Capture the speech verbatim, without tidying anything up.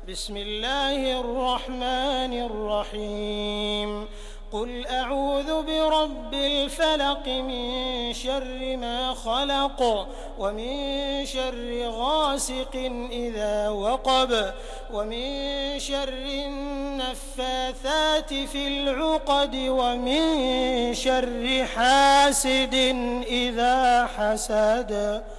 بسم الله الرحمن الرحيم قل أعوذ برب الفلق من شر ما خلق ومن شر غاسق إذا وقب ومن شر النفاثات في العقد ومن شر حاسد إذا حسد.